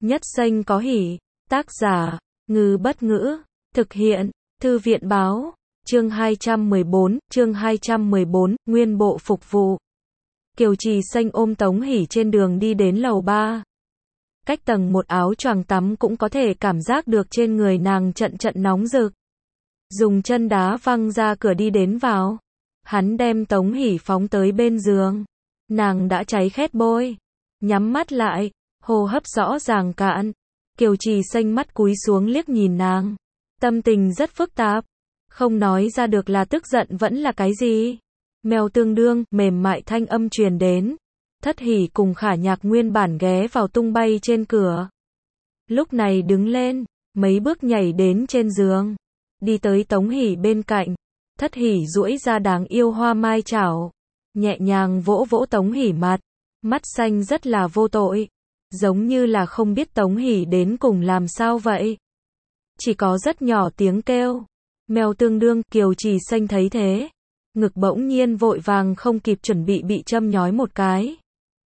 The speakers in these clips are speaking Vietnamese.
Nhất xanh có hỉ. Tác giả, Ngư Bất Ngữ. Thực hiện, Thư viện Báo. Chương 214, Nguyên bộ phục vụ. Kiều Trì Xanh ôm Tống Hỷ trên đường đi đến lầu 3. Cách tầng một áo choàng tắm cũng có thể cảm giác được trên người nàng trận trận nóng rực. Dùng chân đá văng ra cửa đi đến vào. Hắn đem Tống Hỷ phóng tới bên giường. Nàng đã cháy khét bôi. Nhắm mắt lại, hô hấp rõ ràng cạn. Kiều Trì Xanh mắt cúi xuống liếc nhìn nàng. Tâm tình rất phức tạp. Không nói ra được là tức giận vẫn là cái gì. Mèo tương đương, mềm mại thanh âm truyền đến. Thất Hỷ cùng Khả Nhạc nguyên bản ghé vào tung bay trên cửa. Lúc này đứng lên, mấy bước nhảy đến trên giường. Đi tới Tống Hỷ bên cạnh. Thất Hỷ duỗi ra đáng yêu hoa mai chảo. Nhẹ nhàng vỗ vỗ Tống Hỷ mặt. Mắt xanh rất là vô tội. Giống như là không biết Tống Hỷ đến cùng làm sao vậy. Chỉ có rất nhỏ tiếng kêu. Mèo tương đương. Kiều Trì Xanh thấy thế. Ngực bỗng nhiên vội vàng không kịp chuẩn bị châm nhói một cái.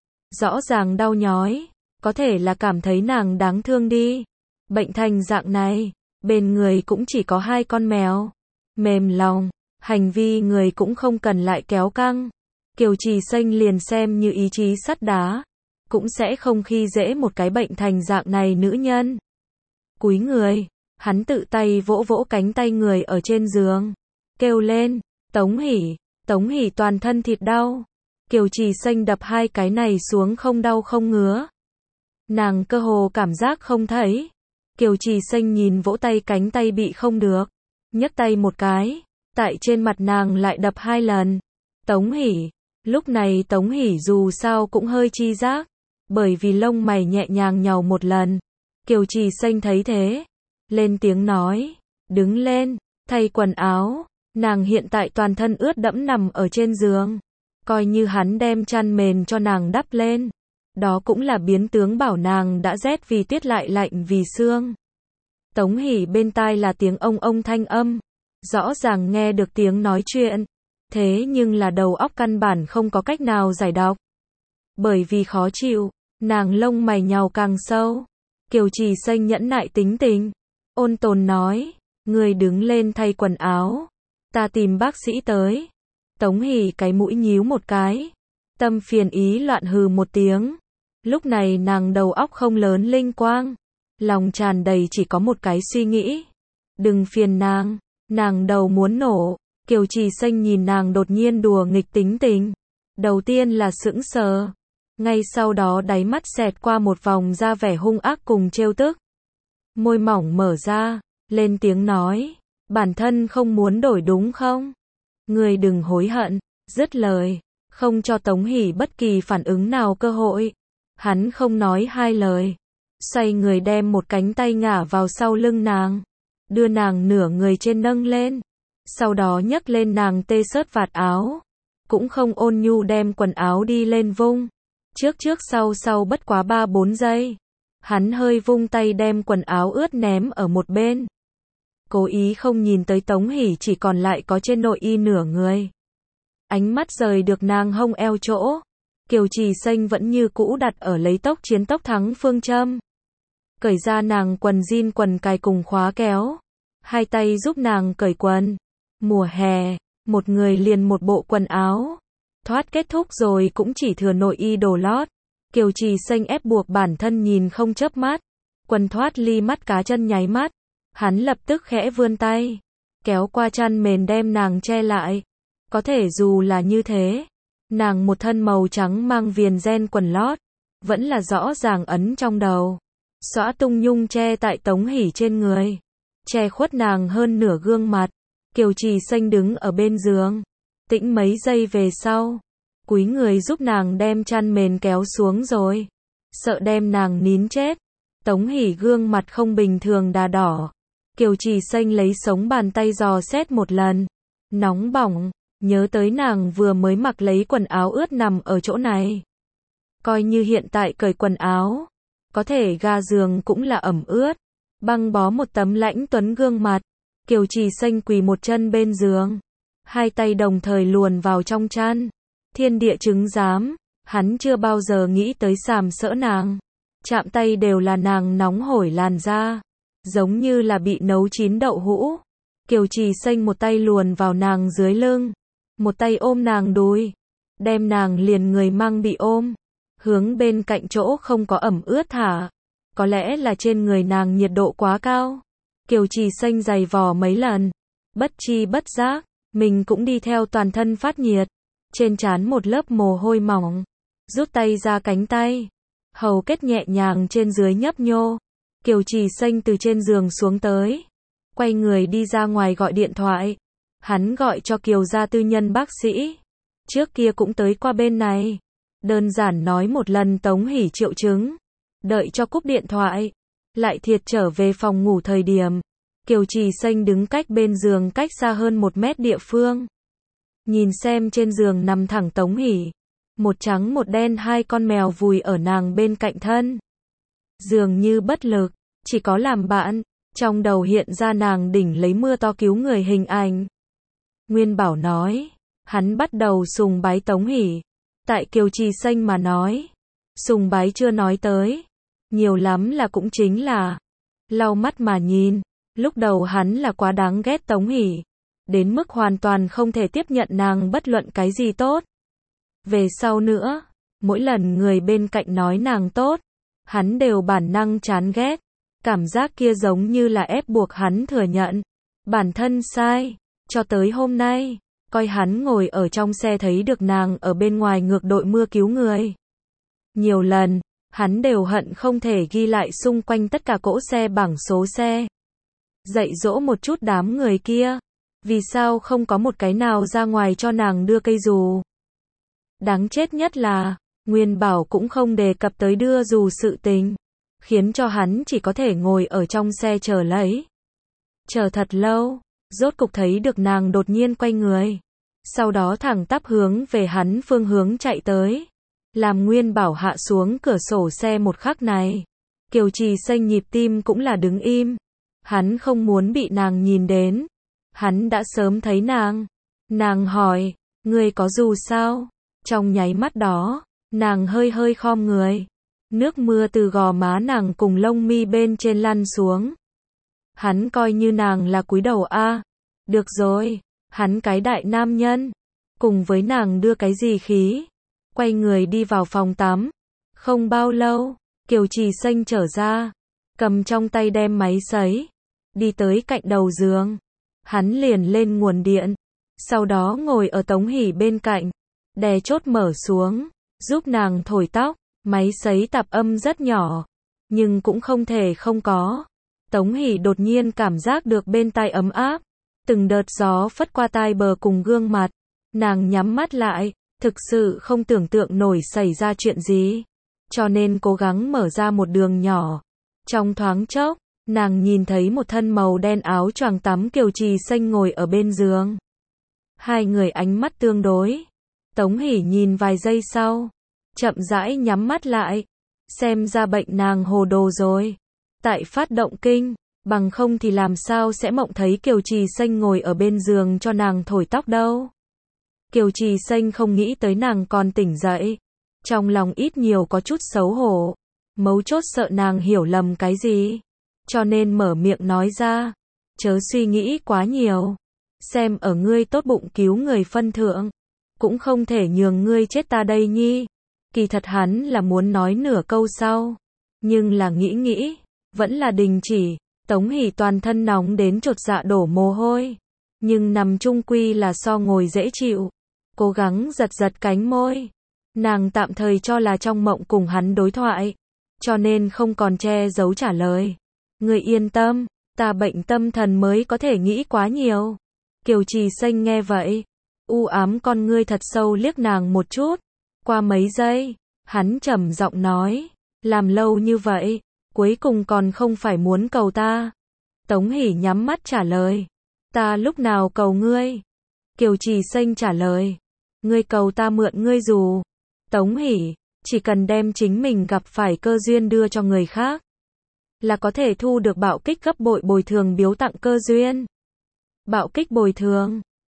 Rõ ràng đau nhói. Có thể là cảm thấy nàng đáng thương đi. Bệnh thành dạng này. Bên người cũng chỉ có 2 con mèo. Mềm lòng. Hành vi người cũng không cần lại kéo căng. Kiều Trì Xanh liền xem như ý chí sắt đá. Cũng sẽ không khi dễ một cái bệnh thành dạng này nữ nhân. Cúi người. Hắn tự tay vỗ vỗ cánh tay người ở trên giường. Kêu lên. Tống Hỷ. Tống Hỷ toàn thân thịt đau. Kiều Trì Xanh đập 2 cái này xuống không đau không ngứa. Nàng cơ hồ cảm giác không thấy. Kiều Trì Xanh nhìn vỗ tay cánh tay bị không được. Nhấc tay một cái. Tại trên mặt nàng lại đập 2 lần. Tống Hỷ. Lúc này Tống Hỷ dù sao cũng hơi chi giác. Bởi vì lông mày nhẹ nhàng nhàu một lần. Kiều Trì Xanh thấy thế. Lên tiếng nói. Đứng lên. Thay quần áo. Nàng hiện tại toàn thân ướt đẫm nằm ở trên giường. Coi như hắn đem chăn mền cho nàng đắp lên. Đó cũng là biến tướng bảo nàng đã rét vì tuyết lại lạnh vì sương. Tống Hỷ bên tai là tiếng ông thanh âm. Rõ ràng nghe được tiếng nói chuyện. Thế nhưng là đầu óc căn bản không có cách nào giải đọc. Bởi vì khó chịu, nàng lông mày nhàu càng sâu. Kiều Trì Xanh nhẫn nại tính tình. Ôn tồn nói, người đứng lên thay quần áo. Ta tìm bác sĩ tới. Tống Hỷ cái mũi nhíu một cái. Tâm phiền ý loạn hừ một tiếng. Lúc này nàng đầu óc không lớn linh quang. Lòng tràn đầy chỉ có một cái suy nghĩ. Đừng phiền nàng. Nàng đầu muốn nổ. Kiều Trì Xanh nhìn nàng đột nhiên đùa nghịch tính tình. Đầu tiên là sững sờ. Ngay sau đó đáy mắt xẹt qua một vòng ra vẻ hung ác cùng trêu tức. Môi mỏng mở ra. Lên tiếng nói. Bản thân không muốn đổi đúng không? Người đừng hối hận. Dứt lời. Không cho Tống Hỷ bất kỳ phản ứng nào cơ hội. Hắn không nói 2 lời. Xoay người đem một cánh tay ngả vào sau lưng nàng. Đưa nàng nửa người trên nâng lên. Sau đó nhấc lên nàng tê sớt vạt áo. Cũng không ôn nhu đem quần áo đi lên vung. Trước sau bất quá 3-4 giây. Hắn hơi vung tay đem quần áo ướt ném ở một bên. Cố ý không nhìn tới Tống Hỷ chỉ còn lại có trên nội y nửa người. Ánh mắt rời được nàng hông eo chỗ. Kiều Trì Xanh vẫn như cũ đặt ở lấy tốc chiến tốc thắng phương châm. Cởi ra nàng quần jean quần cài cùng khóa kéo. 2 tay giúp nàng cởi quần. Mùa hè, một người liền một bộ quần áo. Thoát kết thúc rồi cũng chỉ thừa nội y đồ lót. Kiều Trì Xanh ép buộc bản thân nhìn không chớp mắt. Quần thoát ly mắt cá chân nháy mắt. Hắn lập tức khẽ vươn tay. Kéo qua chăn mền đem nàng che lại. Có thể dù là như thế. Nàng một thân màu trắng mang viền ren quần lót. Vẫn là rõ ràng ấn trong đầu. Xõa tung nhung che tại Tống Hỷ trên người. Che khuất nàng hơn nửa gương mặt. Kiều Trì Xanh đứng ở bên giường. Tĩnh mấy giây về sau. Cúi người giúp nàng đem chăn mền kéo xuống rồi. Sợ đem nàng nín chết. Tống Hỷ gương mặt không bình thường đà đỏ. Kiều Trì Xanh lấy sống bàn tay dò xét một lần. Nóng bỏng. Nhớ tới nàng vừa mới mặc lấy quần áo ướt nằm ở chỗ này. Coi như hiện tại cởi quần áo. Có thể ga giường cũng là ẩm ướt. Băng bó một tấm lãnh tuấn gương mặt. Kiều Trì Xanh quỳ một chân bên giường. 2 tay đồng thời luồn vào trong chăn. Thiên địa chứng giám. Hắn chưa bao giờ nghĩ tới sàm sỡ nàng. chạm tay đều là nàng nóng hổi làn da, giống như là bị nấu chín đậu hũ. Kiều Trì Xanh một tay luồn vào nàng dưới lưng, một tay ôm nàng đùi, đem nàng liền người mang bị ôm, hướng bên cạnh chỗ không có ẩm ướt thả. Có lẽ là trên người nàng nhiệt độ quá cao. Kiều Trì Xanh giày vò mấy lần, bất chi bất giác, mình cũng đi theo toàn thân phát nhiệt, trên trán một lớp mồ hôi mỏng, rút tay ra cánh tay, hầu kết nhẹ nhàng trên dưới nhấp nhô. Kiều Trì Xanh từ trên giường xuống tới, quay người đi ra ngoài gọi điện thoại. Hắn gọi cho Kiều gia tư nhân bác sĩ, trước kia cũng tới qua bên này, đơn giản nói một lần Tống Hỷ triệu chứng, đợi cho cúp điện thoại, lại thiệt trở về phòng ngủ thời điểm, Kiều Trì Xanh đứng cách bên giường cách xa hơn 1 mét địa phương. Nhìn xem trên giường nằm thẳng Tống Hỷ, một trắng một đen hai con mèo vùi ở nàng bên cạnh thân. Dường như bất lực, chỉ có làm bạn, trong đầu hiện ra nàng đỉnh lấy mưa to cứu người hình ảnh. Nguyên Bảo nói, hắn bắt đầu sùng bái Tống Hỷ. Tại Kiều Trì Xanh mà nói, sùng bái chưa nói tới, nhiều lắm là cũng chính là lau mắt mà nhìn. Lúc đầu hắn là quá đáng ghét Tống Hỷ, đến mức hoàn toàn không thể tiếp nhận nàng bất luận cái gì tốt. Về sau nữa, mỗi lần người bên cạnh nói nàng tốt, hắn đều bản năng chán ghét. Cảm giác kia giống như là ép buộc hắn thừa nhận bản thân sai. Cho tới hôm nay, coi hắn ngồi ở trong xe thấy được nàng ở bên ngoài ngược đội mưa cứu người. Nhiều lần, hắn đều hận không thể ghi lại xung quanh tất cả cỗ xe bảng số xe. Dạy dỗ một chút đám người kia, vì sao không có một cái nào ra ngoài cho nàng đưa cây dù. Đáng chết nhất là, Nguyên Bảo cũng không đề cập tới đưa dù sự tình, khiến cho hắn chỉ có thể ngồi ở trong xe chờ lấy. Chờ thật lâu, rốt cục thấy được nàng đột nhiên quay người, sau đó thẳng tắp hướng về hắn phương hướng chạy tới. Làm Nguyên Bảo hạ xuống cửa sổ xe một khắc này, Kiều Trì Xanh nhịp tim cũng là đứng im. Hắn không muốn bị nàng nhìn đến. Hắn đã sớm thấy nàng. Nàng hỏi, ngươi có dù sao? Trong nháy mắt đó, nàng hơi hơi khom người. Nước mưa từ gò má nàng cùng lông mi bên trên lăn xuống. Hắn coi như nàng là cúi đầu a. Được rồi, hắn cái đại nam nhân. Cùng với nàng đưa cái gì khí. Quay người đi vào phòng tắm. Không bao lâu, Kiều Trì Xanh trở ra, cầm trong tay đem máy sấy, đi tới cạnh đầu giường. Hắn liền lên nguồn điện, sau đó ngồi ở Tống Hỷ bên cạnh, đè chốt mở xuống, giúp nàng thổi tóc. Máy sấy tạp âm rất nhỏ, nhưng cũng không thể không có. Tống Hỷ đột nhiên cảm giác được bên tai ấm áp, từng đợt gió phất qua tai bờ cùng gương mặt. Nàng nhắm mắt lại, thực sự không tưởng tượng nổi xảy ra chuyện gì, cho nên cố gắng mở ra một đường nhỏ. Trong thoáng chốc, nàng nhìn thấy một thân màu đen áo choàng tắm Kiều Trì Xanh ngồi ở bên giường. Hai người ánh mắt tương đối. Tống Hỷ nhìn vài giây sau, chậm rãi nhắm mắt lại. Xem ra bệnh nàng hồ đồ rồi. Tại phát động kinh, bằng không thì làm sao sẽ mộng thấy Kiều Trì Xanh ngồi ở bên giường cho nàng thổi tóc đâu. Kiều Trì Xanh không nghĩ tới nàng còn tỉnh dậy. Trong lòng ít nhiều có chút xấu hổ. Mấu chốt sợ nàng hiểu lầm cái gì, cho nên mở miệng nói ra. Chớ suy nghĩ quá nhiều. Xem ở ngươi tốt bụng cứu người phân thượng, cũng không thể nhường ngươi chết ta đây nhi. Kỳ thật hắn là muốn nói nửa câu sau, nhưng là nghĩ, vẫn là đình chỉ. Tống Hỷ toàn thân nóng đến chột dạ đổ mồ hôi, nhưng nằm chung quy là so ngồi dễ chịu. Cố gắng giật cánh môi. Nàng tạm thời cho là trong mộng cùng hắn đối thoại, cho nên không còn che giấu trả lời. Ngươi yên tâm, ta bệnh tâm thần mới có thể nghĩ quá nhiều. Kiều Trì Xanh nghe vậy, u ám con ngươi thật sâu liếc nàng một chút. Qua mấy giây, hắn trầm giọng nói, làm lâu như vậy, cuối cùng còn không phải muốn cầu ta. Tống Hỷ nhắm mắt trả lời, ta lúc nào cầu ngươi? Kiều Trì Xanh trả lời, ngươi cầu ta mượn ngươi dù. Tống Hỷ, chỉ cần đem chính mình gặp phải cơ duyên đưa cho người khác, là có thể thu được bạo kích gấp bội bồi thường biếu tặng cơ duyên. Bạo kích bồi thường,